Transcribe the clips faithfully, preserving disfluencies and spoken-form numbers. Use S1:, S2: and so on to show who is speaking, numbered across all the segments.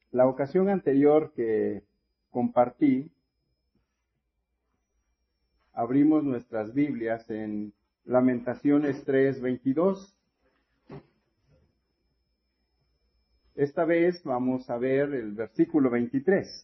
S1: La ocasión anterior que compartí, abrimos nuestras Biblias en Lamentaciones tres veintidós. Esta vez vamos a ver el versículo veintitrés.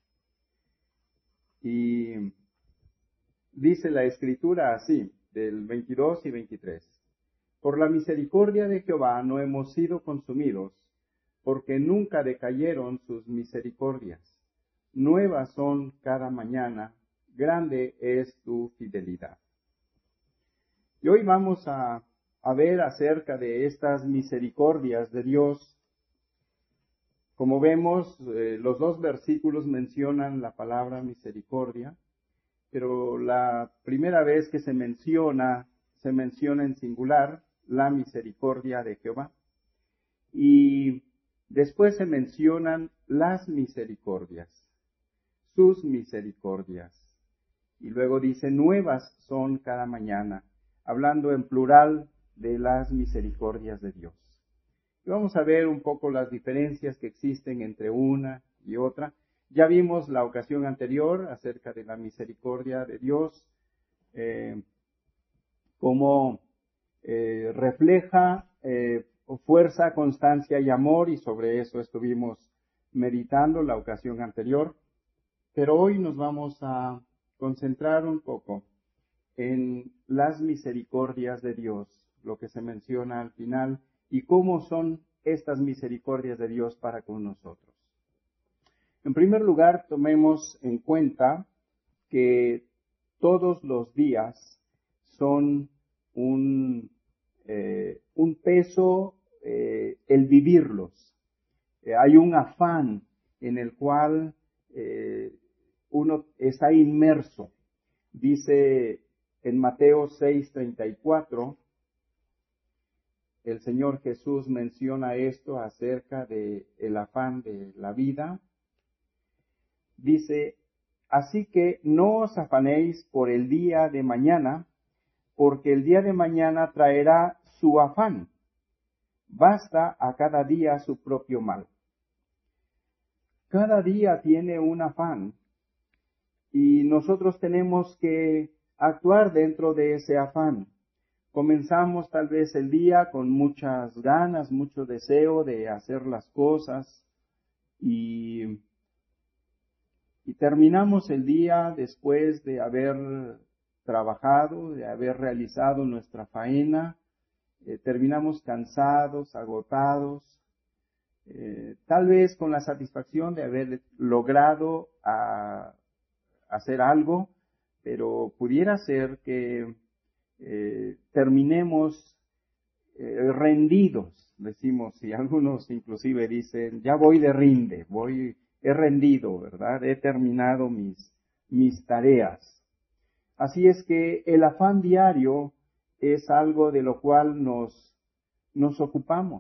S1: Y dice la Escritura así, del veintidós y veintitrés. Por la misericordia de Jehová no hemos sido consumidos, porque nunca decayeron sus misericordias. Nuevas son cada mañana, grande es tu fidelidad. Y hoy vamos a, a ver acerca de estas misericordias de Dios. Como vemos, eh, los dos versículos mencionan la palabra misericordia, pero la primera vez que se menciona, se menciona en singular la misericordia de Jehová. Y después se mencionan las misericordias, sus misericordias. Y luego dice, nuevas son cada mañana, hablando en plural de las misericordias de Dios. Y vamos a ver un poco las diferencias que existen entre una y otra. Ya vimos la ocasión anterior acerca de la misericordia de Dios, eh, cómo eh, refleja eh, fuerza, constancia y amor, y sobre eso estuvimos meditando la ocasión anterior. Pero hoy nos vamos a concentrar un poco en las misericordias de Dios, lo que se menciona al final, y cómo son estas misericordias de Dios para con nosotros. En primer lugar, tomemos en cuenta que todos los días son un, eh, un peso eh, el vivirlos. Eh, hay un afán en el cual eh, uno está inmerso. Dice en Mateo seis treinta y cuatro, el Señor Jesús menciona esto acerca de el afán de la vida. Dice, así que no os afanéis por el día de mañana, porque el día de mañana traerá su afán. Basta a cada día su propio mal. Cada día tiene un afán y nosotros tenemos que actuar dentro de ese afán. Comenzamos tal vez el día con muchas ganas, mucho deseo de hacer las cosas y Y terminamos el día después de haber trabajado, de haber realizado nuestra faena. Eh, terminamos cansados, agotados, eh, tal vez con la satisfacción de haber logrado a, hacer algo, pero pudiera ser que eh, terminemos eh, rendidos, decimos, y algunos inclusive dicen, ya voy de rinde, voy... He rendido, ¿verdad? He terminado mis, mis tareas. Así es que el afán diario es algo de lo cual nos, nos ocupamos.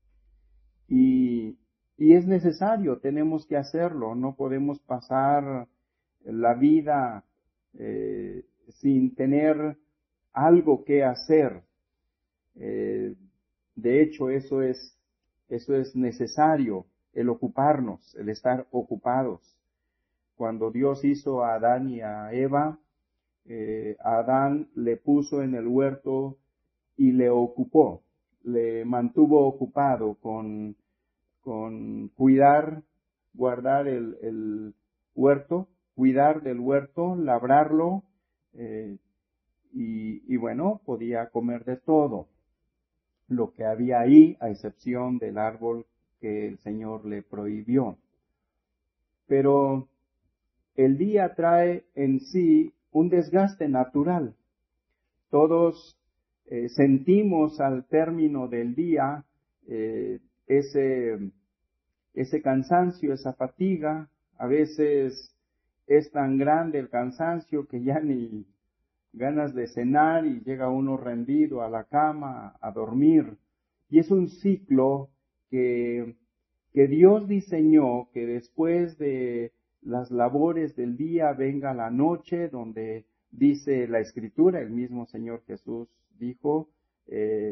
S1: Y, y es necesario, tenemos que hacerlo. No podemos pasar la vida eh, sin tener algo que hacer. Eh, de hecho, eso es, eso es necesario. El ocuparnos, el estar ocupados. Cuando Dios hizo a Adán y a Eva, eh, a Adán le puso en el huerto y le ocupó, le mantuvo ocupado con, con cuidar, guardar el, el huerto, cuidar del huerto, labrarlo, eh, y, y bueno, podía comer de todo lo que había ahí, a excepción del árbol que el Señor le prohibió. Pero el día trae en sí un desgaste natural. Todos eh, sentimos al término del día eh, ese, ese cansancio, esa fatiga. A veces es tan grande el cansancio que ya ni ganas de cenar y llega uno rendido a la cama a dormir. Y es un ciclo que, que Dios diseñó, que después de las labores del día venga la noche, donde dice la Escritura, el mismo Señor Jesús dijo, eh,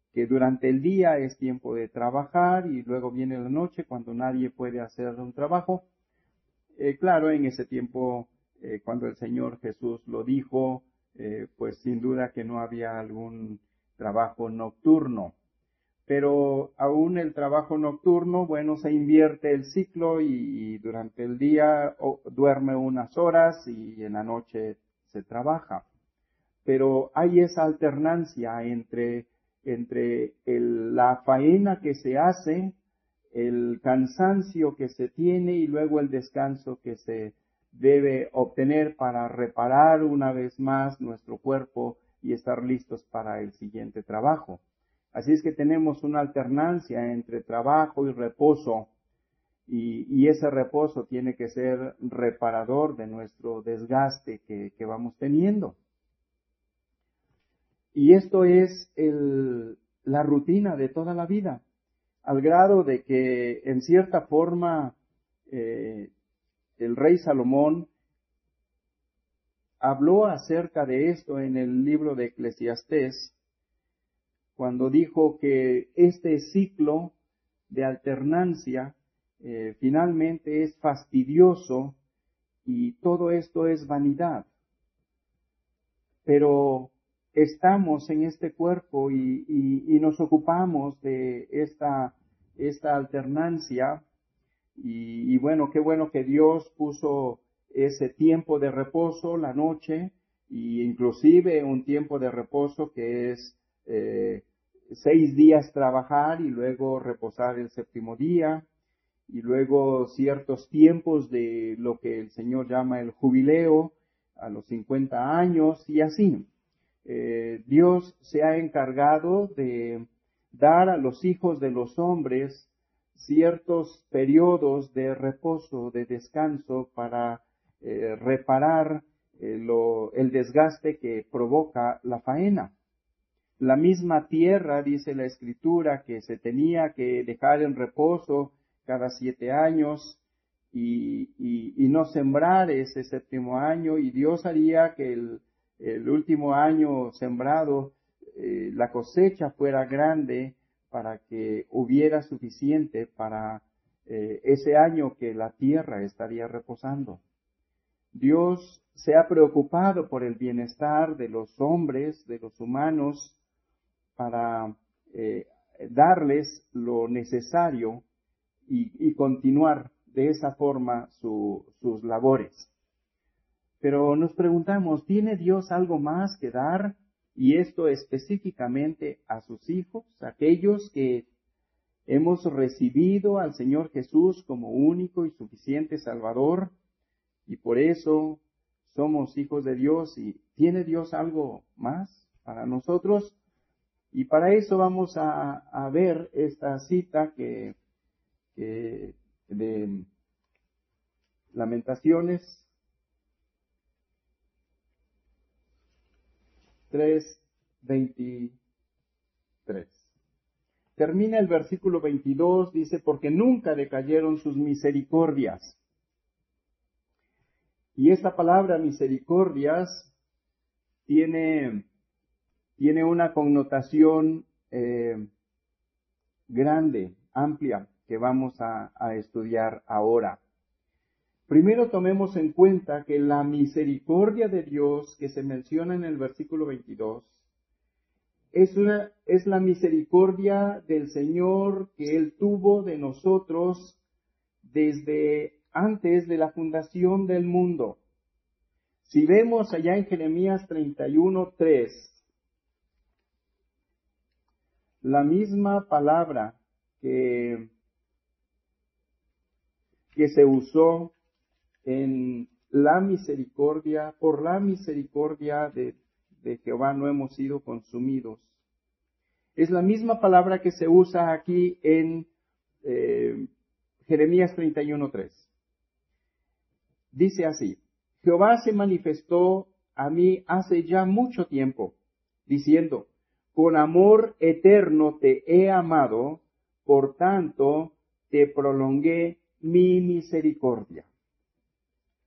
S1: que durante el día es tiempo de trabajar y luego viene la noche cuando nadie puede hacer un trabajo. Eh, claro, en ese tiempo, eh, cuando el Señor Jesús lo dijo, eh, pues sin duda que no había algún trabajo nocturno. Pero aún el trabajo nocturno, bueno, se invierte el ciclo y, y durante el día oh, duerme unas horas y en la noche se trabaja. Pero hay esa alternancia entre, entre el, la faena que se hace, el cansancio que se tiene y luego el descanso que se debe obtener para reparar una vez más nuestro cuerpo y estar listos para el siguiente trabajo. Así es que tenemos una alternancia entre trabajo y reposo y, y ese reposo tiene que ser reparador de nuestro desgaste que, que vamos teniendo. Y esto es el, la rutina de toda la vida, al grado de que en cierta forma eh, el rey Salomón habló acerca de esto en el libro de Eclesiastés, cuando dijo que este ciclo de alternancia eh, finalmente es fastidioso y todo esto es vanidad. Pero estamos en este cuerpo y, y, y nos ocupamos de esta, esta alternancia y, y bueno, qué bueno que Dios puso ese tiempo de reposo, la noche, y inclusive un tiempo de reposo que es eh, seis días trabajar y luego reposar el séptimo día, y luego ciertos tiempos de lo que el Señor llama el jubileo, a los cincuenta años, y así. Eh, Dios se ha encargado de dar a los hijos de los hombres ciertos periodos de reposo, de descanso, para eh, reparar eh, lo, el desgaste que provoca la faena. La misma tierra, dice la Escritura, que se tenía que dejar en reposo cada siete años y, y, y no sembrar ese séptimo año, y Dios haría que el, el último año sembrado, eh, la cosecha fuera grande para que hubiera suficiente para eh, ese año que la tierra estaría reposando. Dios se ha preocupado por el bienestar de los hombres, de los humanos, para eh, darles lo necesario y, y continuar de esa forma su, sus labores. Pero nos preguntamos, ¿tiene Dios algo más que dar? Y esto específicamente a sus hijos, aquellos que hemos recibido al Señor Jesús como único y suficiente Salvador, y por eso somos hijos de Dios. ¿Y tiene Dios algo más para nosotros? Y para eso vamos a, a ver esta cita que, que de Lamentaciones tres veintitrés. Termina el versículo veintidós, dice, porque nunca decayeron sus misericordias. Y esta palabra misericordias tiene, tiene una connotación eh, grande, amplia, que vamos a, a estudiar ahora. Primero tomemos en cuenta que la misericordia de Dios que se menciona en el versículo veintidós es, una, es la misericordia del Señor que Él tuvo de nosotros desde antes de la fundación del mundo. Si vemos allá en Jeremías treinta y uno, tres, la misma palabra que, que se usó en la misericordia, por la misericordia de, de Jehová no hemos sido consumidos. Es la misma palabra que se usa aquí en eh, Jeremías treinta y uno, tres. Dice así, Jehová se manifestó a mí hace ya mucho tiempo, diciendo, con amor eterno te he amado, por tanto te prolongué mi misericordia.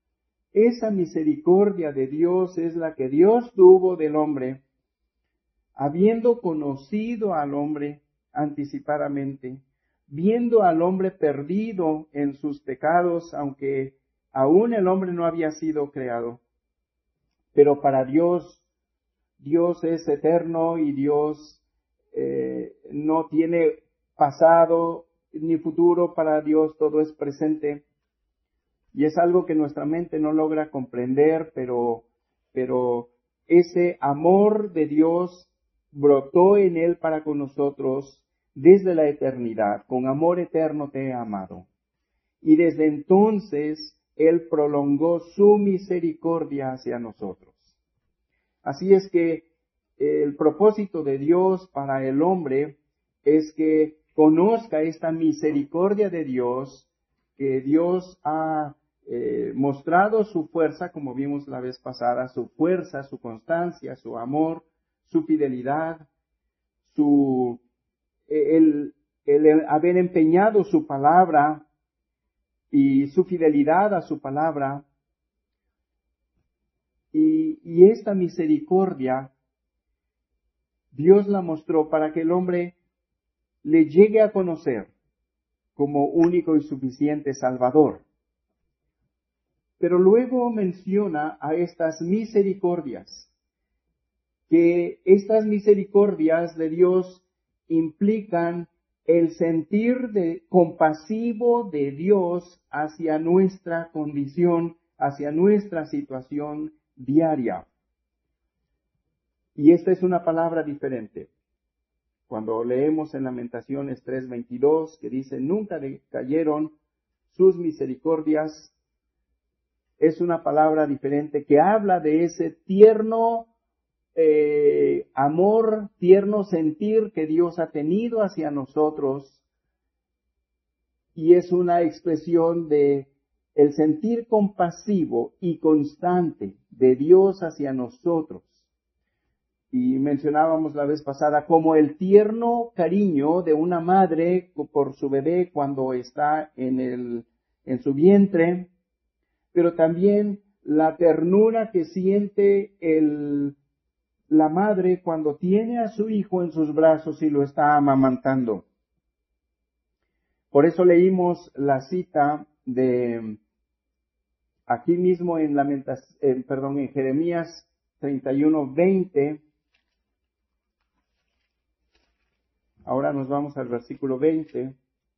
S1: Esa misericordia de Dios es la que Dios tuvo del hombre habiendo conocido al hombre anticipadamente, viendo al hombre perdido en sus pecados, aunque aún el hombre no había sido creado. Pero para Dios, Dios es eterno y Dios eh, no tiene pasado ni futuro. Para Dios todo es presente. Y es algo que nuestra mente no logra comprender, pero, pero ese amor de Dios brotó en Él para con nosotros desde la eternidad. Con amor eterno te he amado. Y desde entonces Él prolongó su misericordia hacia nosotros. Así es que el propósito de Dios para el hombre es que conozca esta misericordia de Dios, que Dios ha eh, mostrado su fuerza, como vimos la vez pasada, su fuerza, su constancia, su amor, su fidelidad, su el, el haber empeñado su palabra y su fidelidad a su palabra. Y, y esta misericordia, Dios la mostró para que el hombre le llegue a conocer como único y suficiente Salvador. Pero luego menciona a estas misericordias, que estas misericordias de Dios implican el sentir de compasivo de Dios hacia nuestra condición, hacia nuestra situación diaria. Y esta es una palabra diferente. Cuando leemos en Lamentaciones tres veintidós, que dice, nunca decayeron sus misericordias, es una palabra diferente que habla de ese tierno eh, amor, tierno sentir que Dios ha tenido hacia nosotros, y es una expresión de el sentir compasivo y constante de Dios hacia nosotros. Y mencionábamos la vez pasada como el tierno cariño de una madre por su bebé cuando está en el, en su vientre, pero también la ternura que siente el, la madre cuando tiene a su hijo en sus brazos y lo está amamantando. Por eso leímos la cita de aquí mismo en Lamentas, eh, perdón, en Jeremías treinta y uno veinte. Ahora nos vamos al versículo veinte,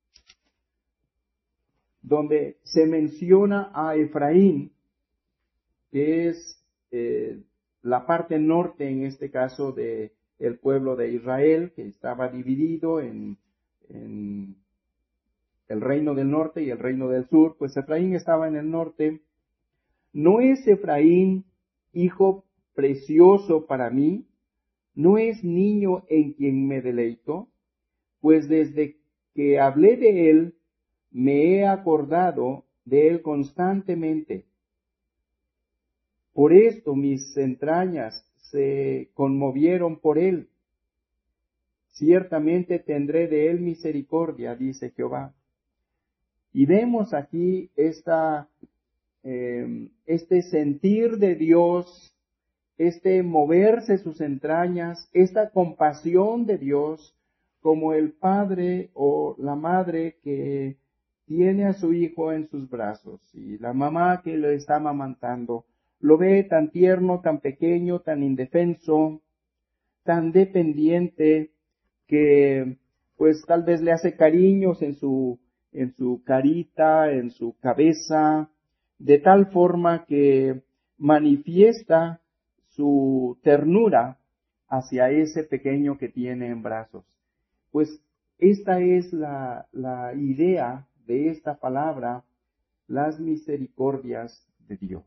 S1: donde se menciona a Efraín, que es eh, la parte norte, en este caso, de el pueblo de Israel, que estaba dividido en, en el reino del norte y el reino del sur. Pues Efraín estaba en el norte. ¿No es Efraín hijo precioso para mí? ¿No es niño en quien me deleito? Pues desde que hablé de él, me he acordado de él constantemente. Por esto mis entrañas se conmovieron por él. Ciertamente tendré de él misericordia, dice Jehová. Y vemos aquí esta, eh, este sentir de Dios, este moverse sus entrañas, esta compasión de Dios, como el padre o la madre que tiene a su hijo en sus brazos y la mamá que lo está amamantando, lo ve tan tierno, tan pequeño, tan indefenso, tan dependiente, que pues tal vez le hace cariños en su, en su carita, en su cabeza, de tal forma que manifiesta su ternura hacia ese pequeño que tiene en brazos. Pues esta es la, la idea de esta palabra, las misericordias de Dios.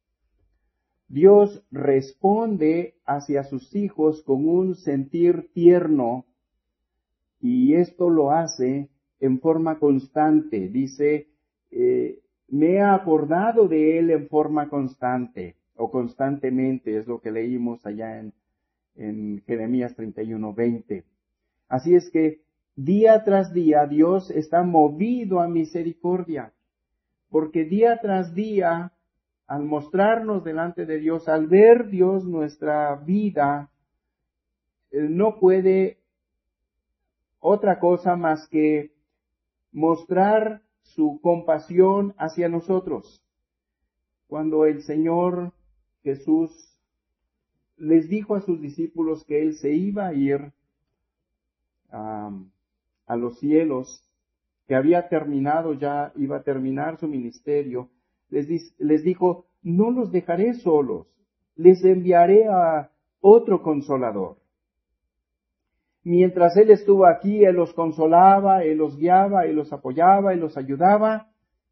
S1: Dios responde hacia sus hijos con un sentir tierno, y esto lo hace en forma constante. Dice, eh, me he acordado de él en forma constante, o constantemente, es lo que leímos allá en, en Jeremías treinta y uno veinte. Así es que día tras día Dios está movido a misericordia, porque día tras día, al mostrarnos delante de Dios, al ver Dios nuestra vida, no puede otra cosa más que mostrar su compasión hacia nosotros. Cuando el Señor Jesús les dijo a sus discípulos que Él se iba a ir um, a los cielos, que había terminado ya, iba a terminar su ministerio, les, les dijo, no los dejaré solos, les enviaré a otro consolador. Mientras Él estuvo aquí, Él los consolaba, Él los guiaba, Él los apoyaba, Él los ayudaba,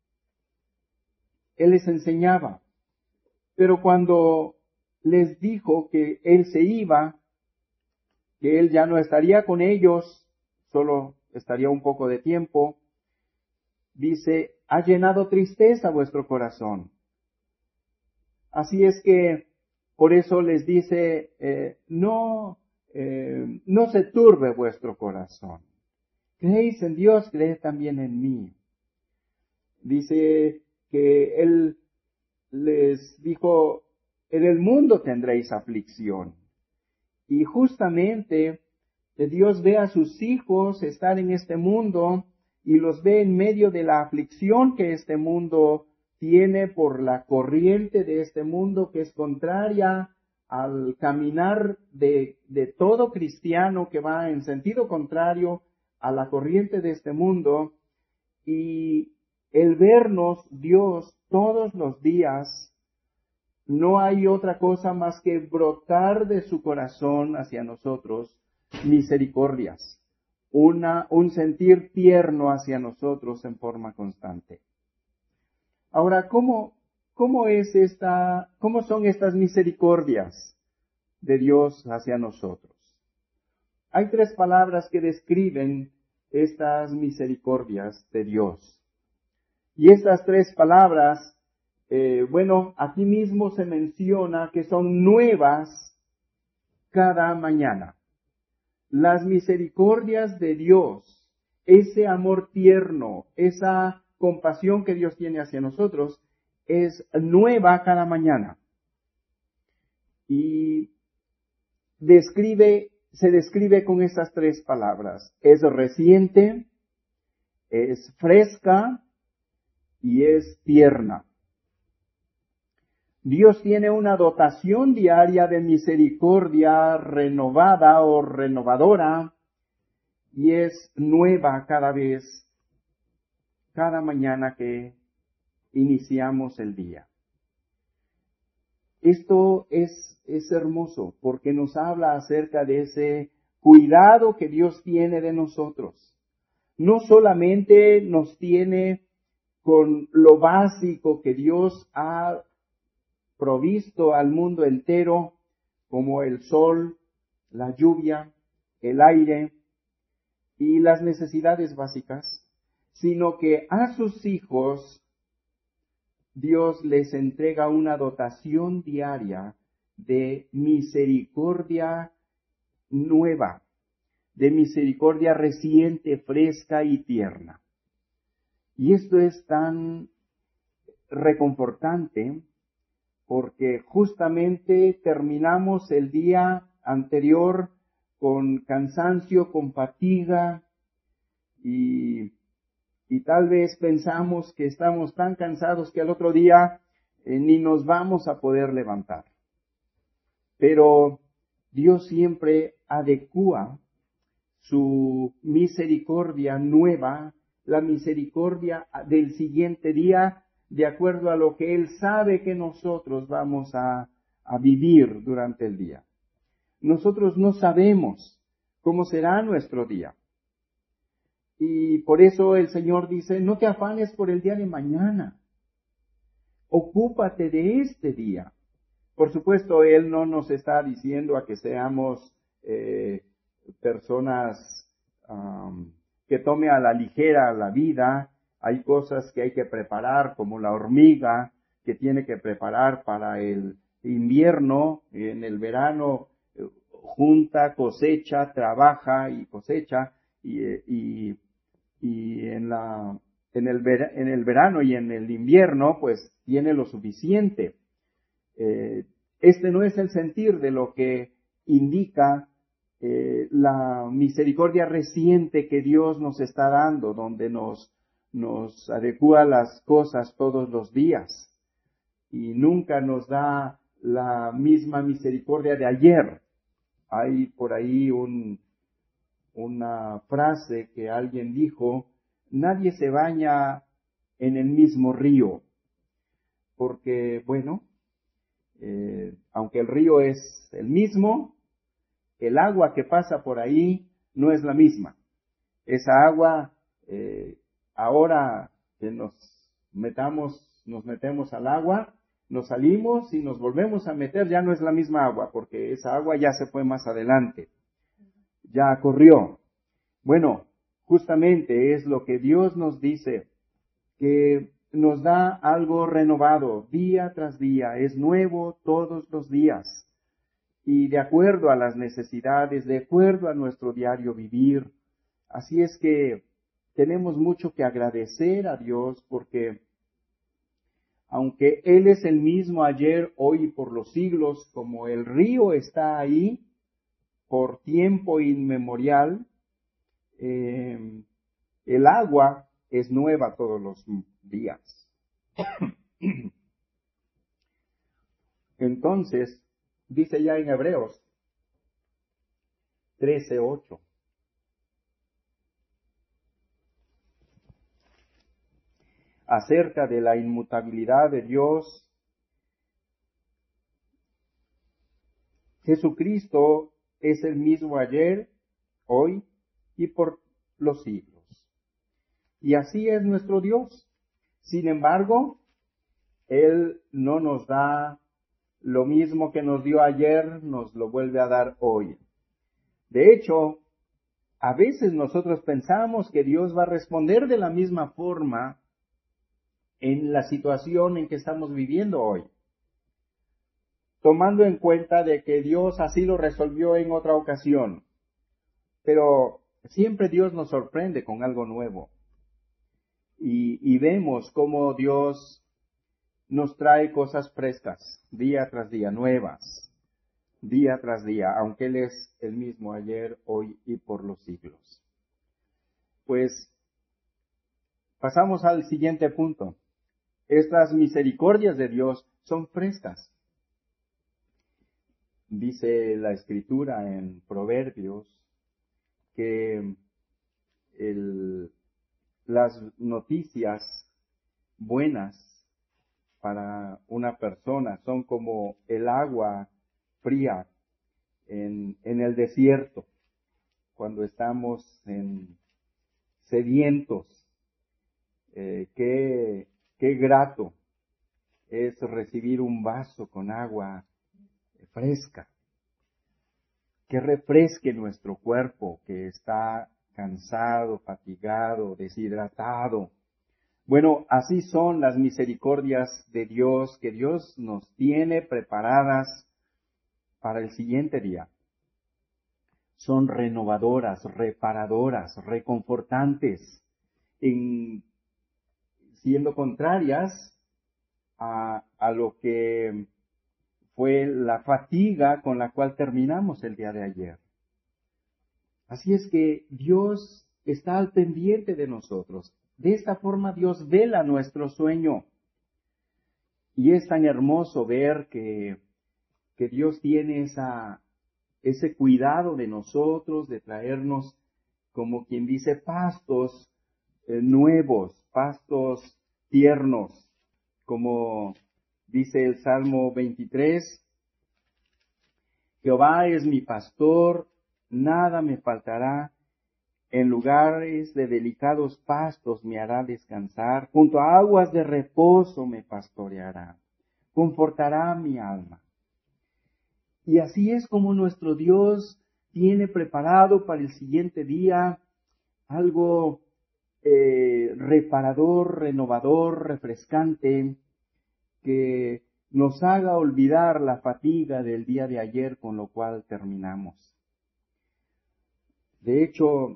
S1: Él les enseñaba. Pero cuando les dijo que Él se iba, que Él ya no estaría con ellos, solo estaría un poco de tiempo, dice, ha llenado tristeza vuestro corazón. Así es que, por eso les dice, eh, no, eh, no se turbe vuestro corazón. Creéis en Dios, creed también en mí. Dice que Él les dijo, en el mundo tendréis aflicción. Y justamente Dios ve a sus hijos estar en este mundo y los ve en medio de la aflicción que este mundo tiene por la corriente de este mundo que es contraria al caminar de, de todo cristiano que va en sentido contrario a la corriente de este mundo. Y el vernos Dios todos los días, no hay otra cosa más que brotar de su corazón hacia nosotros misericordias, una, un sentir tierno hacia nosotros en forma constante. Ahora, ¿cómo, cómo es esta, cómo son estas misericordias de Dios hacia nosotros? Hay tres palabras que describen estas misericordias de Dios. Y estas tres palabras, eh, bueno, aquí mismo se menciona que son nuevas cada mañana. Las misericordias de Dios, ese amor tierno, esa compasión que Dios tiene hacia nosotros, es nueva cada mañana. Y describe, se describe con estas tres palabras. Es reciente, es fresca y es tierna. Dios tiene una dotación diaria de misericordia renovada o renovadora y es nueva cada vez, cada mañana que iniciamos el día. Esto es, es hermoso porque nos habla acerca de ese cuidado que Dios tiene de nosotros. No solamente nos tiene con lo básico que Dios ha provisto al mundo entero, como el sol, la lluvia, el aire y las necesidades básicas, sino que a sus hijos Dios les entrega una dotación diaria de misericordia nueva, de misericordia reciente, fresca y tierna. Y esto es tan reconfortante porque justamente terminamos el día anterior con cansancio, con fatiga y, y tal vez pensamos que estamos tan cansados que al otro día eh, ni nos vamos a poder levantar. Pero Dios siempre adecúa su misericordia nueva, la misericordia del siguiente día, de acuerdo a lo que Él sabe que nosotros vamos a, a vivir durante el día. Nosotros no sabemos cómo será nuestro día. Y por eso el Señor dice, no te afanes por el día de mañana. Ocúpate de este día. Por supuesto, Él no nos está diciendo a que seamos eh, personas um, que tome a la ligera la vida. Hay cosas que hay que preparar, como la hormiga, que tiene que preparar para el invierno. En el verano eh, junta, cosecha, trabaja y cosecha. Y, y, y en, la, en, el ver, en el verano y en el invierno, pues tiene lo suficiente. Eh, este no es el sentir de lo que indica eh, la misericordia reciente que Dios nos está dando, donde nos, nos adecua las cosas todos los días y nunca nos da la misma misericordia de ayer. Hay por ahí un, una frase que alguien dijo: nadie se baña en el mismo río, porque, bueno, eh, aunque el río es el mismo, el agua que pasa por ahí no es la misma. Esa agua, eh, ahora que nos metamos, nos metemos al agua, nos salimos y nos volvemos a meter, ya no es la misma agua, porque esa agua ya se fue más adelante, ya corrió. Bueno, justamente es lo que Dios nos dice, que nos da algo renovado día tras día, es nuevo todos los días. Y de acuerdo a las necesidades, de acuerdo a nuestro diario vivir. Así es que tenemos mucho que agradecer a Dios, porque aunque Él es el mismo ayer, hoy y por los siglos, como el río está ahí por tiempo inmemorial, eh, el agua es nueva todos los días. Entonces, dice ya en Hebreos trece ocho. Acerca de la inmutabilidad de Dios, Jesucristo es el mismo ayer, hoy y por los siglos. Y así es nuestro Dios. Sin embargo, Él no nos da lo mismo que nos dio ayer, nos lo vuelve a dar hoy. De hecho, a veces nosotros pensamos que Dios va a responder de la misma forma en la situación en que estamos viviendo hoy, tomando en cuenta de que Dios así lo resolvió en otra ocasión. Pero siempre Dios nos sorprende con algo nuevo. Y, y vemos cómo Dios nos trae cosas frescas, día tras día, nuevas, día tras día, aunque Él es el mismo ayer, hoy y por los siglos. Pues pasamos al siguiente punto. Estas misericordias de Dios son frescas. Dice la Escritura en Proverbios que el, las noticias buenas para una persona son como el agua fría en, en el desierto, cuando estamos en, sedientos. Eh, qué, qué grato es recibir un vaso con agua fresca, que refresque nuestro cuerpo que está cansado, fatigado, deshidratado. Bueno, así son las misericordias de Dios, que Dios nos tiene preparadas para el siguiente día. Son renovadoras, reparadoras, reconfortantes, en, siendo contrarias a, a lo que fue la fatiga con la cual terminamos el día de ayer. Así es que Dios está al pendiente de nosotros. De esta forma Dios vela nuestro sueño. Y es tan hermoso ver que, que Dios tiene esa, ese cuidado de nosotros, de traernos, como quien dice, pastos eh, nuevos, pastos tiernos, como dice el Salmo veintitrés, Jehová es mi pastor, nada me faltará, en lugares de delicados pastos me hará descansar, junto a aguas de reposo me pastoreará, confortará mi alma. Y así es como nuestro Dios tiene preparado para el siguiente día algo eh, reparador, renovador, refrescante, que nos haga olvidar la fatiga del día de ayer con lo cual terminamos. De hecho,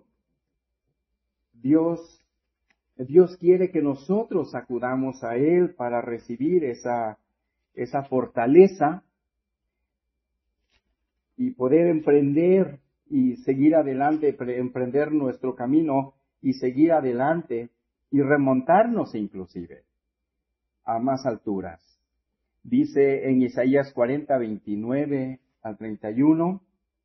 S1: Dios, Dios quiere que nosotros acudamos a Él para recibir esa, esa fortaleza y poder emprender y seguir adelante, emprender nuestro camino y seguir adelante y remontarnos inclusive a más alturas. Dice en Isaías cuarenta, veintinueve al treinta y uno,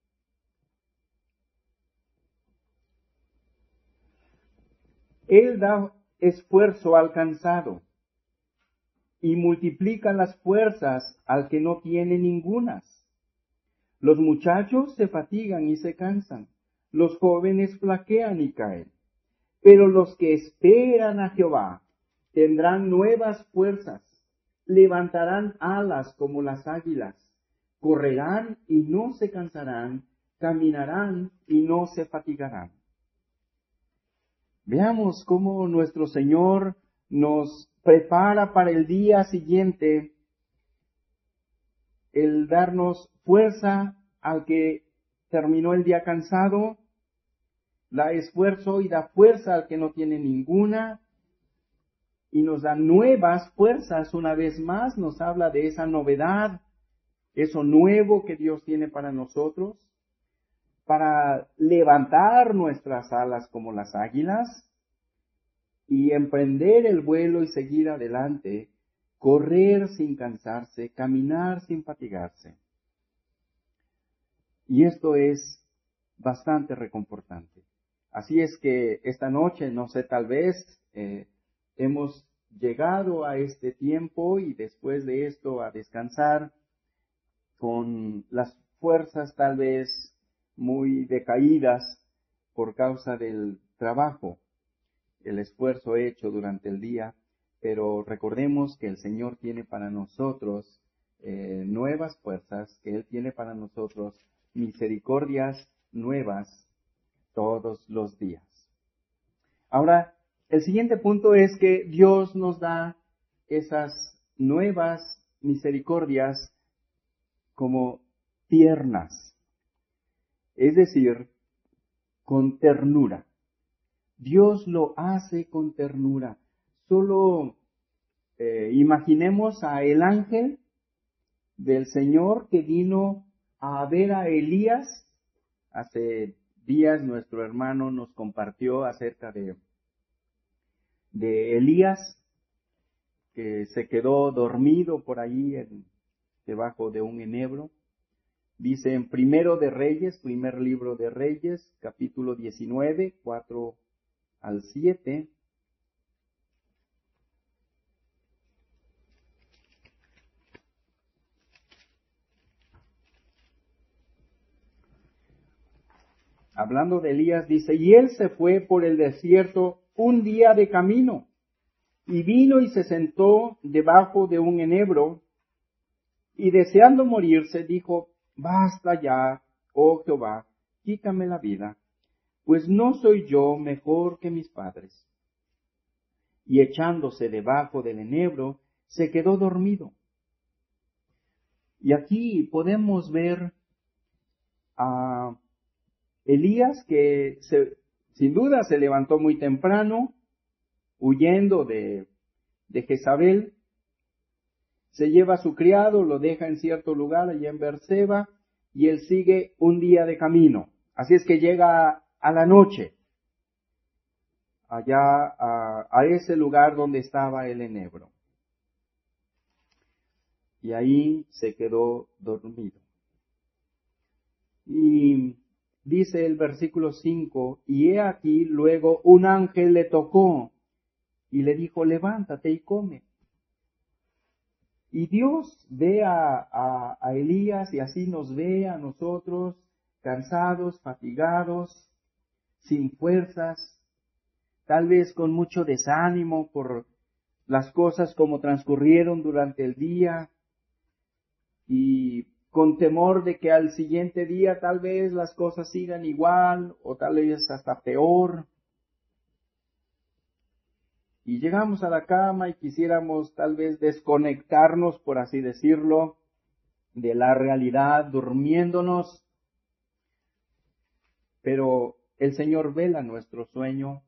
S1: Él da esfuerzo al cansado y multiplica las fuerzas al que no tiene ningunas. Los muchachos se fatigan y se cansan, los jóvenes flaquean y caen. Pero los que esperan a Jehová tendrán nuevas fuerzas, levantarán alas como las águilas, correrán y no se cansarán, caminarán y no se fatigarán. Veamos cómo nuestro Señor nos prepara para el día siguiente, el darnos fuerza al que terminó el día cansado, da esfuerzo y da fuerza al que no tiene ninguna, y nos da nuevas fuerzas una vez más, nos habla de esa novedad, eso nuevo que Dios tiene para nosotros, para levantar nuestras alas como las águilas y emprender el vuelo y seguir adelante, correr sin cansarse, caminar sin fatigarse. Y esto es bastante reconfortante. Así es que esta noche, no sé, tal vez eh, hemos llegado a este tiempo y después de esto a descansar con las fuerzas tal vez muy decaídas por causa del trabajo, el esfuerzo hecho durante el día, pero recordemos que el Señor tiene para nosotros eh, nuevas fuerzas, que Él tiene para nosotros misericordias nuevas todos los días. Ahora, el siguiente punto es que Dios nos da esas nuevas misericordias como tiernas, es decir, con ternura. Dios lo hace con ternura. Solo eh, imaginemos a el ángel del Señor que vino a ver a Elías. Hace días nuestro hermano nos compartió acerca de, de Elías, que se quedó dormido por ahí en, debajo de un enebro. Dice en Primero de Reyes, primer libro de Reyes, capítulo diecinueve, cuatro al siete. Hablando de Elías, dice, y él se fue por el desierto un día de camino, y vino y se sentó debajo de un enebro, y deseando morirse, dijo, basta ya, oh Jehová, quítame la vida, pues no soy yo mejor que mis padres. Y echándose debajo del enebro, se quedó dormido. Y aquí podemos ver a Elías que se, sin duda se levantó muy temprano, huyendo de, de Jezabel, se lleva a su criado, lo deja en cierto lugar allá en Berseba, y él sigue un día de camino. Así es que llega a la noche, allá a, a ese lugar donde estaba el enebro. Y ahí se quedó dormido. Y dice el versículo cinco, y he aquí luego un ángel le tocó y le dijo, levántate y come. Y Dios ve a, a, a Elías y así nos ve a nosotros, cansados, fatigados, sin fuerzas, tal vez con mucho desánimo por las cosas como transcurrieron durante el día y con temor de que al siguiente día tal vez las cosas sigan igual o tal vez hasta peor. Y llegamos a la cama y quisiéramos tal vez desconectarnos, por así decirlo, de la realidad, durmiéndonos. Pero el Señor vela nuestro sueño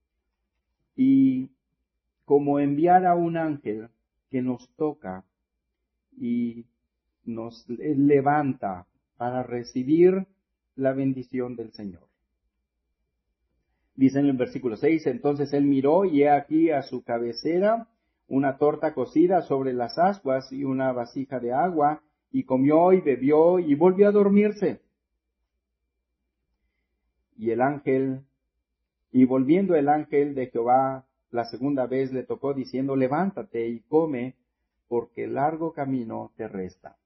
S1: y como enviar a un ángel que nos toca y nos levanta para recibir la bendición del Señor. Dice en el versículo seis, entonces él miró y he aquí a su cabecera una torta cocida sobre las ascuas y una vasija de agua, y comió y bebió y volvió a dormirse. Y el ángel, y volviendo el ángel de Jehová la segunda vez le tocó diciendo, levántate y come, porque largo camino te resta.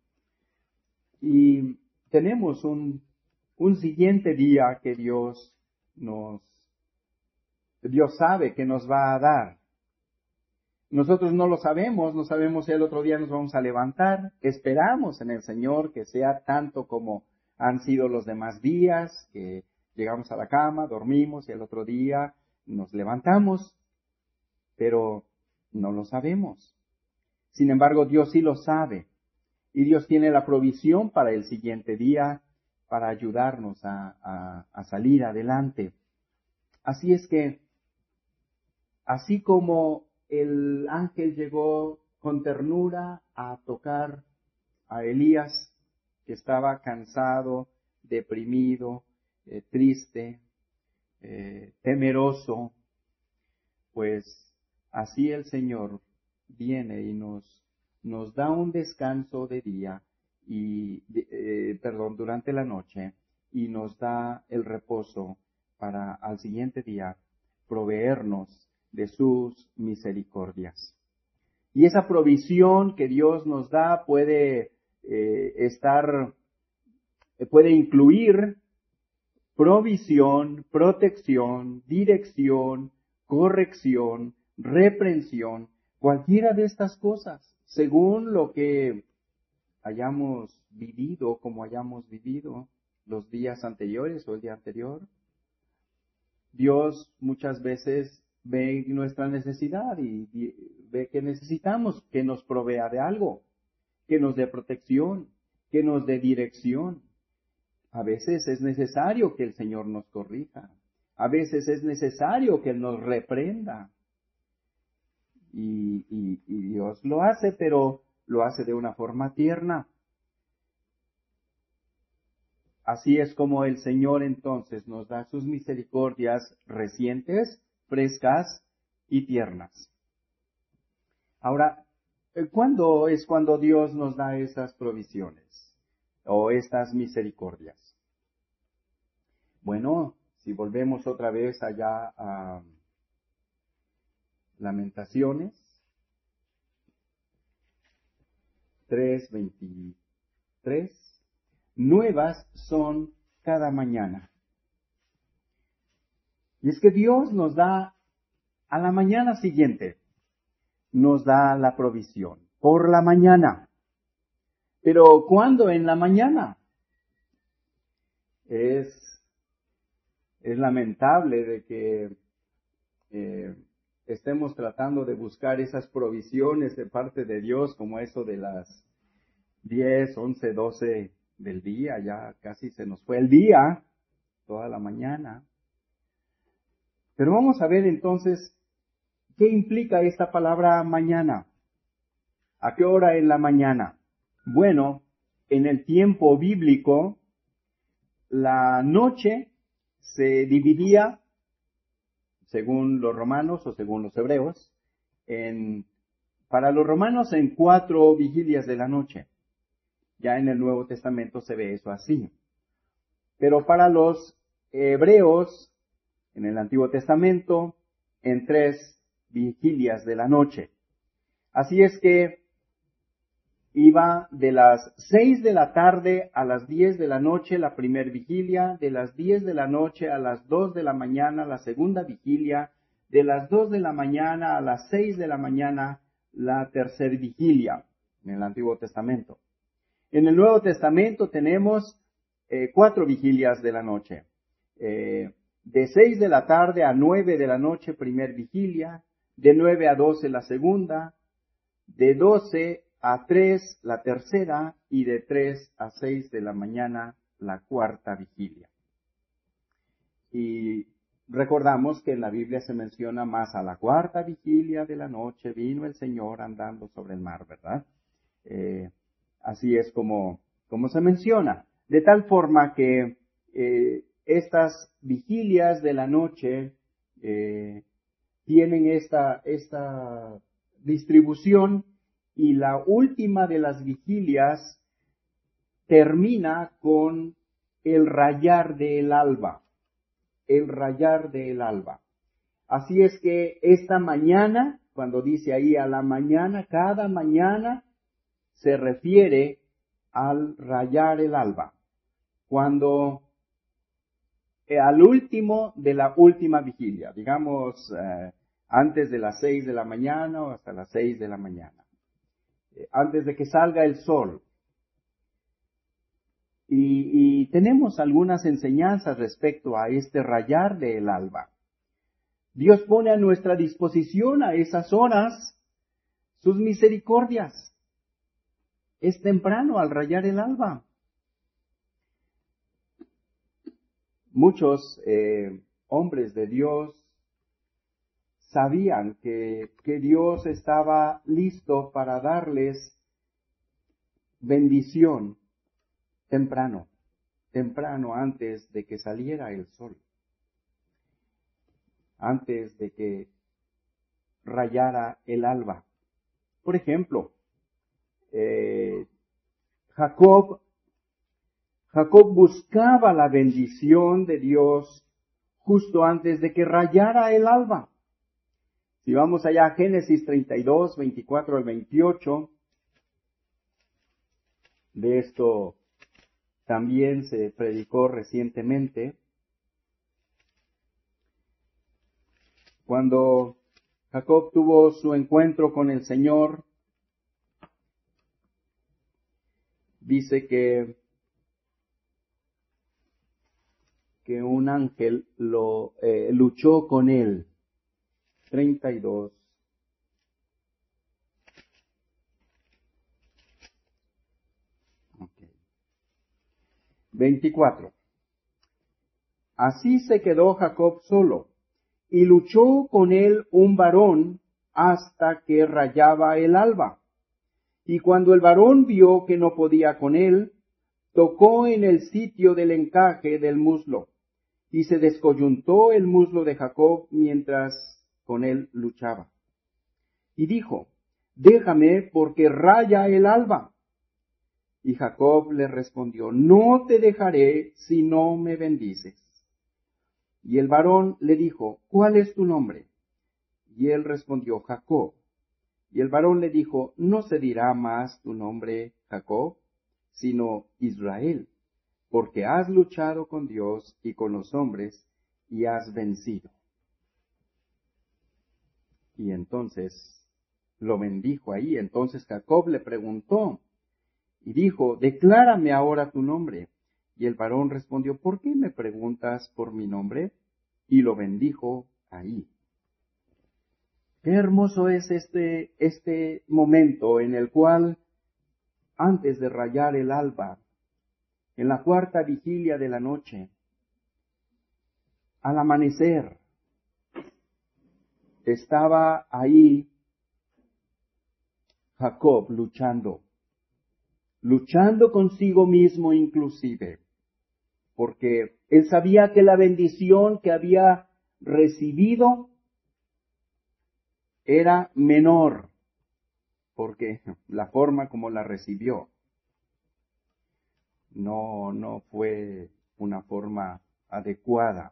S1: Y tenemos un, un siguiente día que Dios nos, Dios sabe que nos va a dar. Nosotros no lo sabemos, no sabemos si el otro día nos vamos a levantar. Esperamos en el Señor que sea tanto como han sido los demás días, que llegamos a la cama, dormimos y el otro día nos levantamos, pero no lo sabemos. Sin embargo, Dios sí lo sabe y Dios tiene la provisión para el siguiente día para ayudarnos a, a, a salir adelante. Así es que, así como el ángel llegó con ternura a tocar a Elías, que estaba cansado, deprimido, eh, triste, eh, temeroso, pues así el Señor viene y nos, nos da un descanso de día y, eh, perdón, durante la noche, y nos da el reposo para al siguiente día proveernos de sus misericordias. Y esa provisión que Dios nos da puede eh, estar, puede incluir provisión, protección, dirección, corrección, reprensión, cualquiera de estas cosas, según lo que hayamos vivido, como hayamos vivido los días anteriores o el día anterior. Dios muchas veces ve nuestra necesidad y ve que necesitamos que nos provea de algo, que nos dé protección, que nos dé dirección. A veces es necesario que el Señor nos corrija. A veces es necesario que Él nos reprenda. Y, y, y Dios lo hace, pero lo hace de una forma tierna. Así es como el Señor entonces nos da sus misericordias recientes, frescas y tiernas. Ahora, ¿cuándo es cuando Dios nos da esas provisiones o estas misericordias? Bueno, si volvemos otra vez allá a Lamentaciones tres veintitrés, nuevas son cada mañana. Y es que Dios nos da a la mañana siguiente, nos da la provisión por la mañana. Pero ¿cuándo en la mañana? Es, es lamentable de que eh, estemos tratando de buscar esas provisiones de parte de Dios como eso de las diez, once, doce del día. Ya casi se nos fue el día, toda la mañana. Pero vamos a ver entonces qué implica esta palabra mañana. ¿A qué hora en la mañana? Bueno, en el tiempo bíblico, la noche se dividía, según los romanos o según los hebreos, en, para los romanos en cuatro vigilias de la noche. Ya en el Nuevo Testamento se ve eso así. Pero para los hebreos, en el Antiguo Testamento, en tres vigilias de la noche. Así es que iba de las seis de la tarde a las diez de la noche la primer vigilia, de las diez de la noche a las dos de la mañana la segunda vigilia, de las dos de la mañana a las seis de la mañana la tercera vigilia, en el Antiguo Testamento. En el Nuevo Testamento tenemos eh, cuatro vigilias de la noche. Eh, de seis de la tarde a nueve de la noche primer vigilia, de nueve a doce la segunda, de doce a tres la tercera y de tres a seis de la mañana la cuarta vigilia. Y recordamos que en la Biblia se menciona más a la cuarta vigilia de la noche vino el Señor andando sobre el mar, ¿verdad? Eh, así es como, como se menciona. De tal forma que eh, estas vigilias de la noche eh, tienen esta, esta distribución, y la última de las vigilias termina con el rayar del alba, el rayar del alba. Así es que esta mañana, cuando dice ahí a la mañana, cada mañana se refiere al rayar el alba, cuando eh, al último de la última vigilia, digamos eh, antes de las seis de la mañana o hasta las seis de la mañana, eh, antes de que salga el sol. Y, y tenemos algunas enseñanzas respecto a este rayar del alba. Dios pone a nuestra disposición a esas horas sus misericordias. Es temprano al rayar el alba. Muchos eh, hombres de Dios sabían que, que Dios estaba listo para darles bendición temprano, temprano antes de que saliera el sol, antes de que rayara el alba. Por ejemplo, eh, Jacob, Jacob buscaba la bendición de Dios justo antes de que rayara el alba. Si vamos allá a Génesis treinta y dos, veinticuatro al veintiocho, de esto también se predicó recientemente. Cuando Jacob tuvo su encuentro con el Señor, dice que, que un ángel lo eh, luchó con él. treinta y dos. Okay. veinticuatro. Así se quedó Jacob solo, y luchó con él un varón hasta que rayaba el alba. Y cuando el varón vio que no podía con él, tocó en el sitio del encaje del muslo, y se descoyuntó el muslo de Jacob mientras con él luchaba. Y dijo, déjame porque raya el alba. Y Jacob le respondió, no te dejaré si no me bendices. Y el varón le dijo, ¿cuál es tu nombre? Y él respondió, Jacob. Y el varón le dijo, no se dirá más tu nombre Jacob, sino Israel, porque has luchado con Dios y con los hombres y has vencido. Y entonces lo bendijo ahí. Entonces Jacob le preguntó y dijo, declárame ahora tu nombre. Y el varón respondió, ¿por qué me preguntas por mi nombre? Y lo bendijo ahí. Qué hermoso es este, este momento en el cual, antes de rayar el alba, en la cuarta vigilia de la noche, al amanecer, estaba ahí Jacob luchando, luchando consigo mismo inclusive, porque él sabía que la bendición que había recibido era menor, porque la forma como la recibió no, no fue una forma adecuada.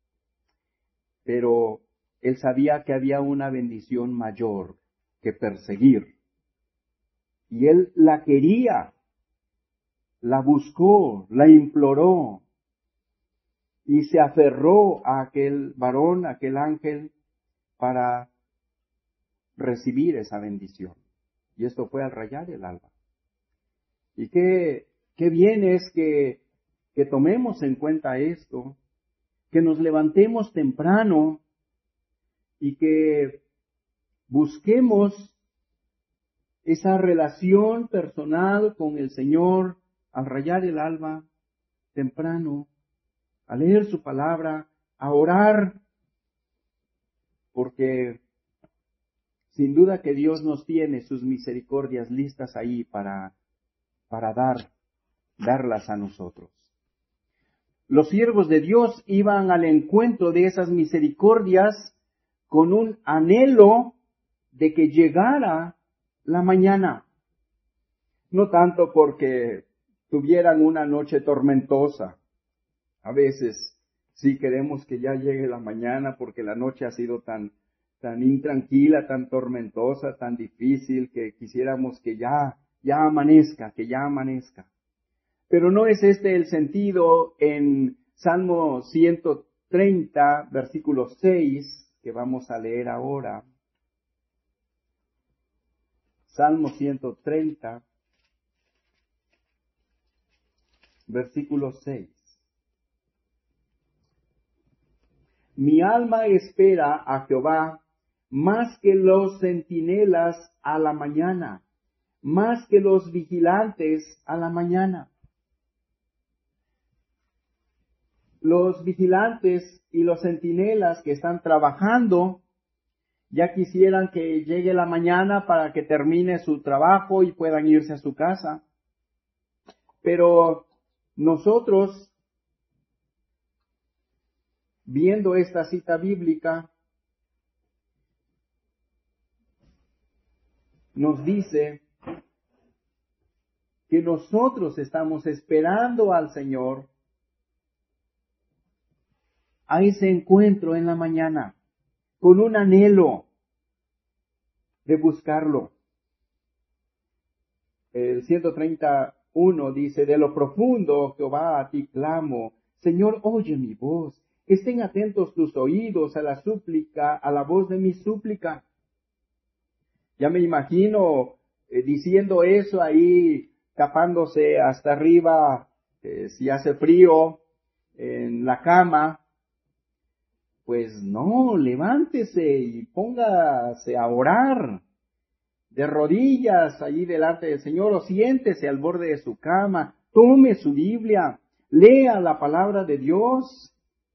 S1: Pero él sabía que había una bendición mayor que perseguir. Y él la quería, la buscó, la imploró, y se aferró a aquel varón, a aquel ángel, para recibir esa bendición. Y esto fue al rayar el alba. Y qué, qué bien es que, que tomemos en cuenta esto, que nos levantemos temprano y que busquemos esa relación personal con el Señor al rayar el alba temprano, a leer su palabra, a orar, porque sin duda que Dios nos tiene sus misericordias listas ahí para, para dar, darlas a nosotros. Los siervos de Dios iban al encuentro de esas misericordias con un anhelo de que llegara la mañana. No tanto porque tuvieran una noche tormentosa. A veces sí queremos que ya llegue la mañana porque la noche ha sido tan, tan intranquila, tan tormentosa, tan difícil, que quisiéramos que ya, ya amanezca, que ya amanezca. Pero no es este el sentido en Salmo ciento treinta, versículo seis, que vamos a leer ahora. Salmo ciento treinta, versículo seis. Mi alma espera a Jehová más que los centinelas a la mañana, más que los vigilantes a la mañana. Los vigilantes y los centinelas que están trabajando ya quisieran que llegue la mañana para que termine su trabajo y puedan irse a su casa. Pero nosotros, viendo esta cita bíblica, nos dice que nosotros estamos esperando al Señor a ese encuentro en la mañana, con un anhelo de buscarlo. El ciento treinta y uno dice, de lo profundo, Jehová, a ti clamo. Señor, oye mi voz. Estén atentos tus oídos a la súplica, a la voz de mi súplica. Ya me imagino eh, diciendo eso ahí, tapándose hasta arriba, eh, si hace frío, en la cama. Pues no, levántese y póngase a orar de rodillas allí delante del Señor, o siéntese al borde de su cama, tome su Biblia, lea la palabra de Dios.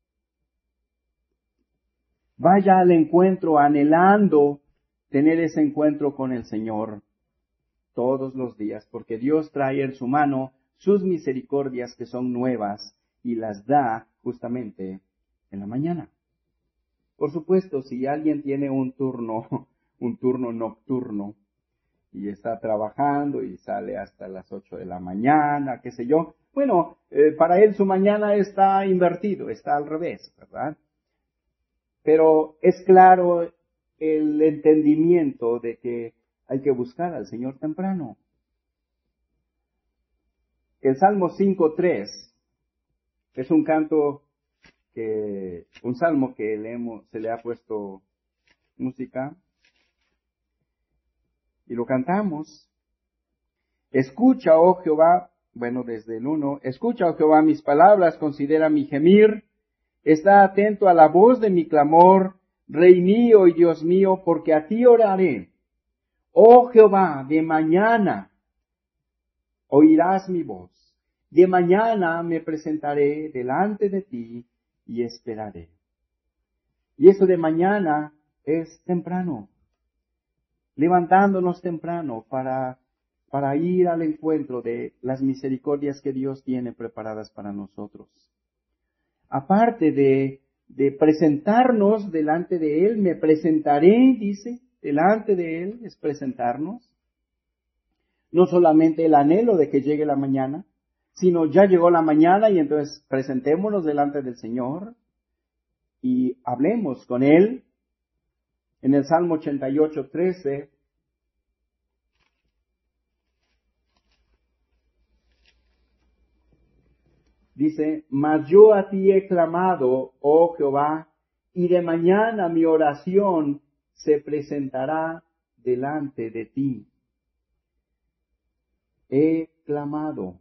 S1: Vaya al encuentro anhelando tener ese encuentro con el Señor todos los días, porque Dios trae en su mano sus misericordias que son nuevas y las da justamente en la mañana. Por supuesto, si alguien tiene un turno, un turno nocturno, y está trabajando y sale hasta las ocho de la mañana, qué sé yo, bueno, eh, para él su mañana está invertido, está al revés, ¿verdad? Pero es claro el entendimiento de que hay que buscar al Señor temprano. El Salmo cinco tres es un canto que, un salmo que le hemos, se le ha puesto música y lo cantamos. Escucha, oh Jehová, bueno, desde el uno, escucha, oh Jehová, mis palabras, considera mi gemir, está atento a la voz de mi clamor, Rey mío y Dios mío, porque a ti oraré. Oh Jehová, de mañana oirás mi voz, de mañana me presentaré delante de ti y esperaré. Y eso de mañana es temprano, levantándonos temprano para, para ir al encuentro de las misericordias que Dios tiene preparadas para nosotros. Aparte de, de presentarnos delante de Él, me presentaré, dice, delante de Él, es presentarnos. No solamente el anhelo de que llegue la mañana, sino ya llegó la mañana y entonces presentémonos delante del Señor y hablemos con Él. En el Salmo ochenta y ocho, trece, dice, mas yo a ti he clamado, oh Jehová, y de mañana mi oración se presentará delante de ti. He clamado.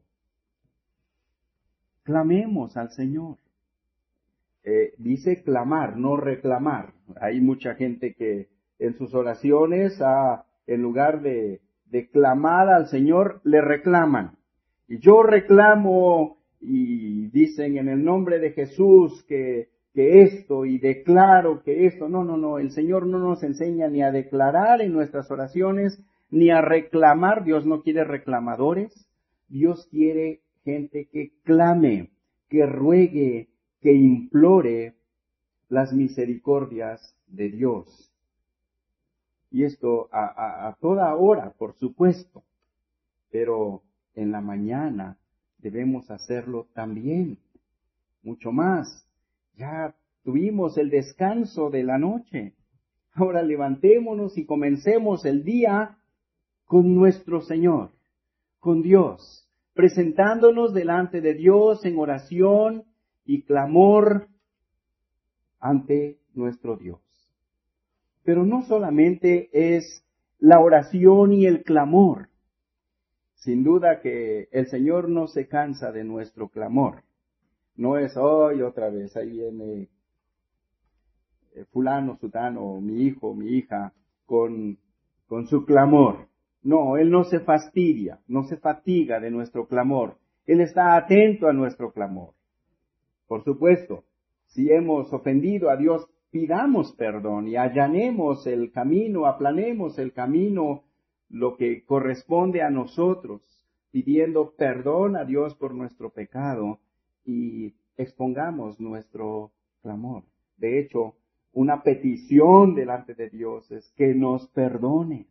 S1: Clamemos al Señor. Eh, dice clamar, no reclamar. Hay mucha gente que en sus oraciones, ah, en lugar de, de clamar al Señor, le reclaman. Y yo reclamo, y dicen en el nombre de Jesús que, que esto, y declaro que esto. No, no, no. El Señor no nos enseña ni a declarar en nuestras oraciones, ni a reclamar. Dios no quiere reclamadores. Dios quiere gente que clame, que ruegue, que implore las misericordias de Dios. Y esto a, a, a toda hora, por supuesto, pero en la mañana debemos hacerlo también, mucho más. Ya tuvimos el descanso de la noche. Ahora levantémonos y comencemos el día con nuestro Señor, con Dios, presentándonos delante de Dios en oración y clamor ante nuestro Dios. Pero no solamente es la oración y el clamor. Sin duda que el Señor no se cansa de nuestro clamor. No es hoy otra vez, ahí viene fulano, sutano, mi hijo, mi hija, con, con su clamor. No, Él no se fastidia, no se fatiga de nuestro clamor. Él está atento a nuestro clamor. Por supuesto, si hemos ofendido a Dios, pidamos perdón y allanemos el camino, aplanemos el camino, lo que corresponde a nosotros, pidiendo perdón a Dios por nuestro pecado y expongamos nuestro clamor. De hecho, una petición delante de Dios es que nos perdone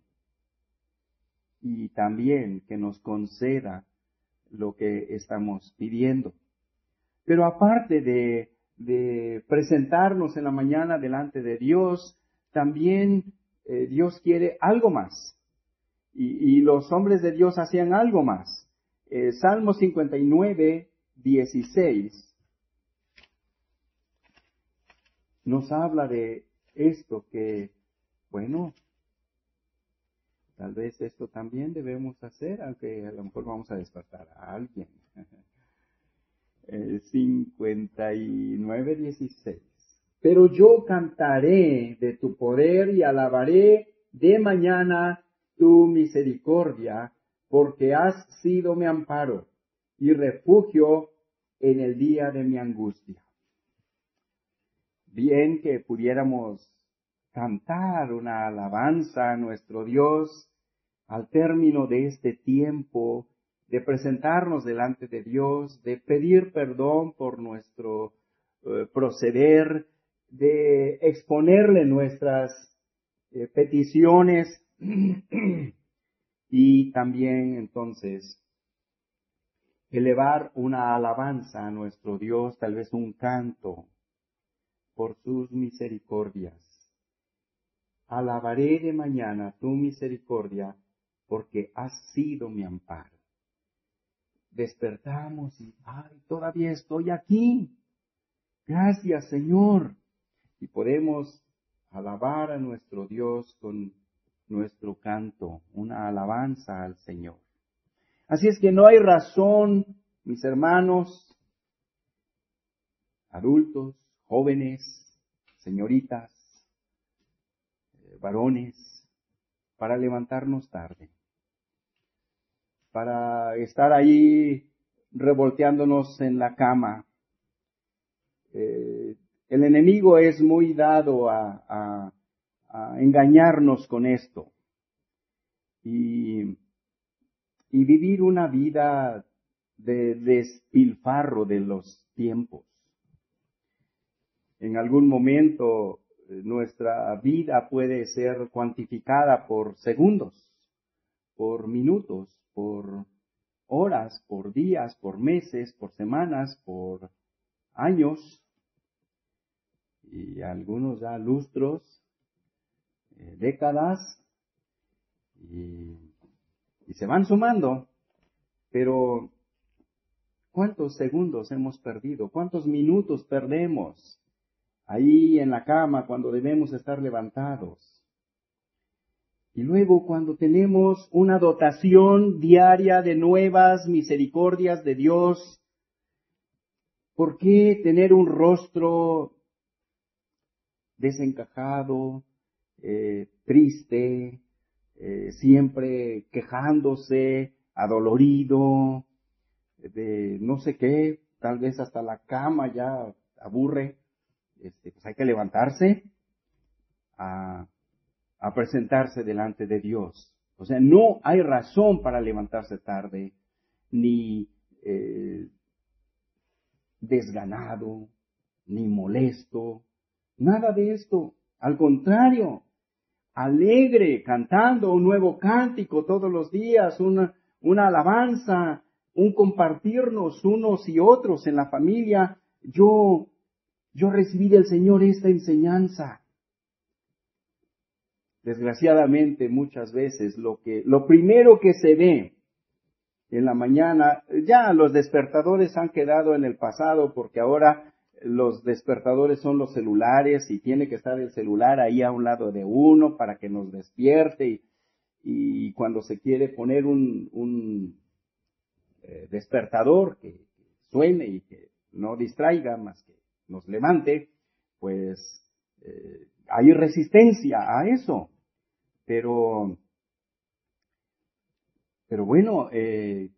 S1: y también que nos conceda lo que estamos pidiendo. Pero aparte de, de presentarnos en la mañana delante de Dios, también eh, Dios quiere algo más. Y, y los hombres de Dios hacían algo más. Eh, Salmo cincuenta y nueve, dieciséis nos habla de esto que, bueno, tal vez esto también debemos hacer, aunque a lo mejor vamos a despertar a alguien. eh, cincuenta y nueve, dieciséis. Pero yo cantaré de tu poder y alabaré de mañana tu misericordia, porque has sido mi amparo y refugio en el día de mi angustia. Bien que pudiéramos cantar una alabanza a nuestro Dios al término de este tiempo, de presentarnos delante de Dios, de pedir perdón por nuestro eh, proceder, de exponerle nuestras eh, peticiones y también entonces elevar una alabanza a nuestro Dios, tal vez un canto por sus misericordias. Alabaré de mañana tu misericordia, porque has sido mi amparo. Despertamos y, ay, todavía estoy aquí. Gracias, Señor. Y podemos alabar a nuestro Dios con nuestro canto, una alabanza al Señor. Así es que no hay razón, mis hermanos, adultos, jóvenes, señoritas, eh, varones, para levantarnos tarde, para estar ahí revolteándonos en la cama. Eh, el enemigo es muy dado a, a, a engañarnos con esto y, y vivir una vida de despilfarro de los tiempos. En algún momento eh, nuestra vida puede ser cuantificada por segundos, por minutos, por horas, por días, por meses, por semanas, por años y algunos ya lustros, eh, décadas y, y se van sumando. Pero ¿cuántos segundos hemos perdido? ¿Cuántos minutos perdemos ahí en la cama cuando debemos estar levantados? Y luego cuando tenemos una dotación diaria de nuevas misericordias de Dios, ¿por qué tener un rostro desencajado, eh, triste, eh, siempre quejándose, adolorido, de no sé qué, tal vez hasta la cama ya aburre? Este, pues hay que levantarse a a presentarse delante de Dios. O sea, no hay razón para levantarse tarde, ni, eh, desganado, ni molesto, nada de esto. Al contrario, alegre, cantando un nuevo cántico todos los días, una, una alabanza, un compartirnos unos y otros en la familia. Yo, yo recibí del Señor esta enseñanza. Desgraciadamente, muchas veces lo que, lo primero que se ve en la mañana, ya los despertadores han quedado en el pasado porque ahora los despertadores son los celulares y tiene que estar el celular ahí a un lado de uno para que nos despierte y, y cuando se quiere poner un, un eh, despertador que suene y que no distraiga más que nos levante, pues eh, hay resistencia a eso. Pero, pero bueno, eh,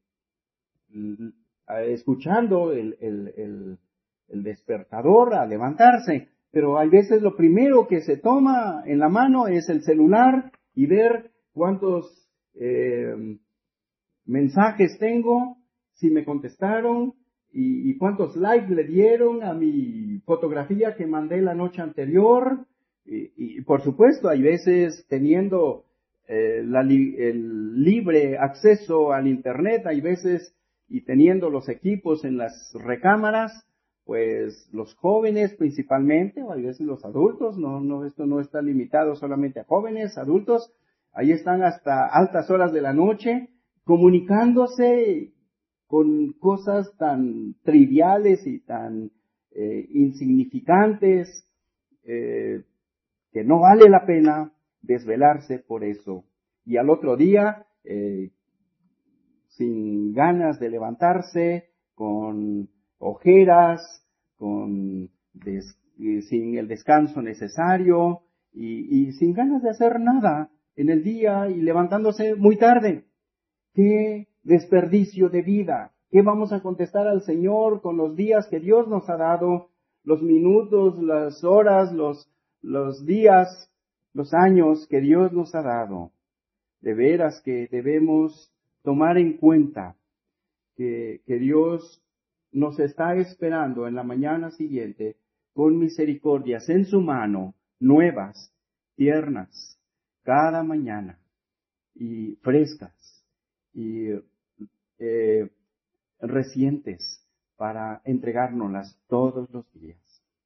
S1: escuchando el, el, el, el despertador a levantarse, pero hay veces lo primero que se toma en la mano es el celular y ver cuántos eh, mensajes tengo, si me contestaron y, y cuántos likes le dieron a mi fotografía que mandé la noche anterior. Y, y por supuesto, hay veces teniendo eh, la, el libre acceso al Internet, hay veces y teniendo los equipos en las recámaras, pues los jóvenes principalmente, o hay veces los adultos, no, no, esto no está limitado solamente a jóvenes, adultos, ahí están hasta altas horas de la noche, comunicándose con cosas tan triviales y tan eh, insignificantes, eh, que no vale la pena desvelarse por eso. Y al otro día, eh, sin ganas de levantarse, con ojeras, con des, sin el descanso necesario y, y sin ganas de hacer nada en el día y levantándose muy tarde. ¡Qué desperdicio de vida! ¿Qué vamos a contestar al Señor con los días que Dios nos ha dado, los minutos, las horas, los, los días, los años que Dios nos ha dado? De veras que debemos tomar en cuenta que, que Dios nos está esperando en la mañana siguiente con misericordias en su mano, nuevas, tiernas, cada mañana, y frescas, y eh, recientes, para entregárnoslas todos los días.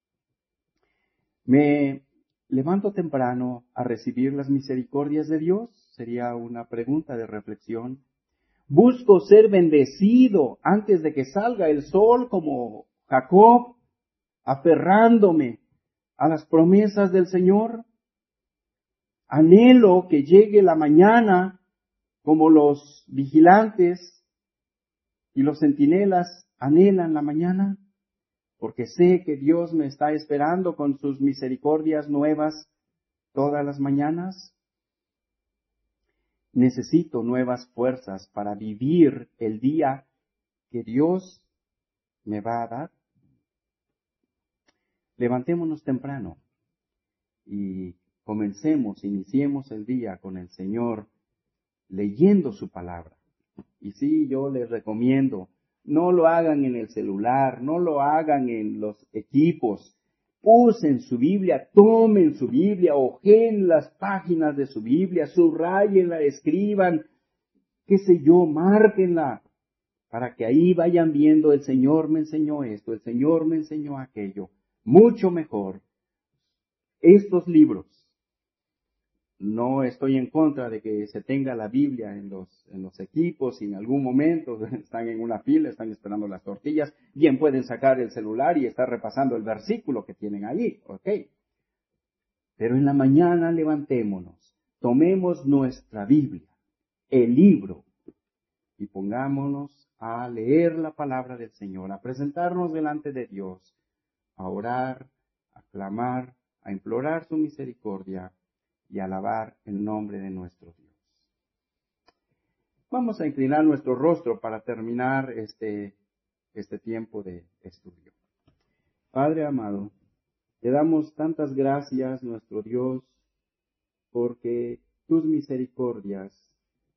S1: ¿Me levanto temprano a recibir las misericordias de Dios? Sería una pregunta de reflexión. ¿Busco ser bendecido antes de que salga el sol como Jacob, aferrándome a las promesas del Señor? ¿Anhelo que llegue la mañana como los vigilantes y los centinelas anhelan la mañana? Porque sé que Dios me está esperando con sus misericordias nuevas todas las mañanas. Necesito nuevas fuerzas para vivir el día que Dios me va a dar. Levantémonos temprano y comencemos, iniciemos el día con el Señor leyendo su palabra. Y sí, yo les recomiendo, no lo hagan en el celular, no lo hagan en los equipos. Usen su Biblia, tomen su Biblia, ojeen las páginas de su Biblia, subrayenla, escriban, qué sé yo, márquenla, para que ahí vayan viendo, el Señor me enseñó esto, el Señor me enseñó aquello. Mucho mejor estos libros. No estoy en contra de que se tenga la Biblia en los, en los equipos y en algún momento están en una fila, están esperando las tortillas, bien pueden sacar el celular y estar repasando el versículo que tienen ahí, ¿ok? Pero en la mañana levantémonos, tomemos nuestra Biblia, el libro, y pongámonos a leer la palabra del Señor, a presentarnos delante de Dios, a orar, a clamar, a implorar su misericordia y alabar el nombre de nuestro Dios. Vamos a inclinar nuestro rostro para terminar este, este tiempo de estudio. Padre amado, te damos tantas gracias, nuestro Dios, porque tus misericordias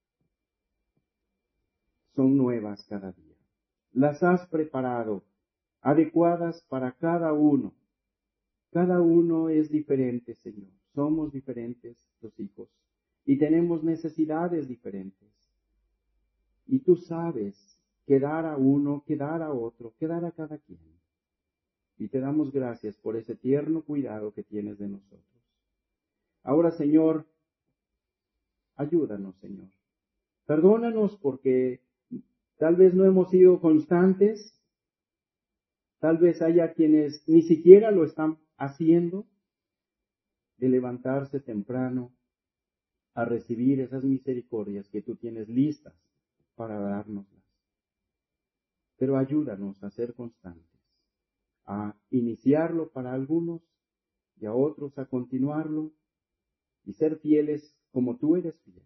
S1: son nuevas cada día. Las has preparado adecuadas para cada uno. Cada uno es diferente, Señor. Somos diferentes los hijos y tenemos necesidades diferentes. Y tú sabes qué dar a uno, qué dar a otro, qué dar a cada quien. Y te damos gracias por ese tierno cuidado que tienes de nosotros. Ahora, Señor, ayúdanos, Señor. Perdónanos porque tal vez no hemos sido constantes. Tal vez haya quienes ni siquiera lo están haciendo, de levantarse temprano a recibir esas misericordias que tú tienes listas para dárnoslas. Pero ayúdanos a ser constantes, a iniciarlo para algunos y a otros a continuarlo y ser fieles como tú eres fiel.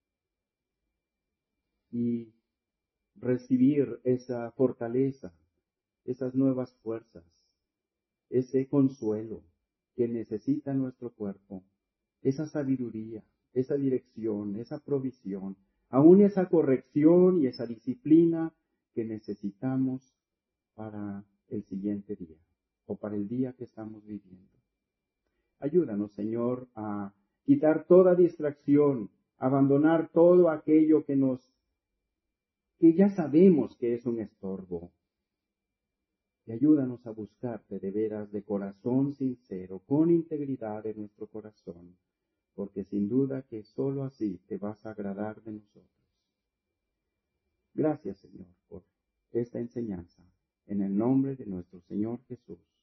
S1: Y recibir esa fortaleza, esas nuevas fuerzas, ese consuelo que necesita nuestro cuerpo, esa sabiduría, esa dirección, esa provisión, aún esa corrección y esa disciplina que necesitamos para el siguiente día o para el día que estamos viviendo. Ayúdanos, Señor, a quitar toda distracción, abandonar todo aquello que nos, que ya sabemos que es un estorbo. Y ayúdanos a buscarte de veras de corazón sincero, con integridad en nuestro corazón, porque sin duda que sólo así te vas a agradar de nosotros. Gracias, Señor, por esta enseñanza, en el nombre de nuestro Señor Jesús.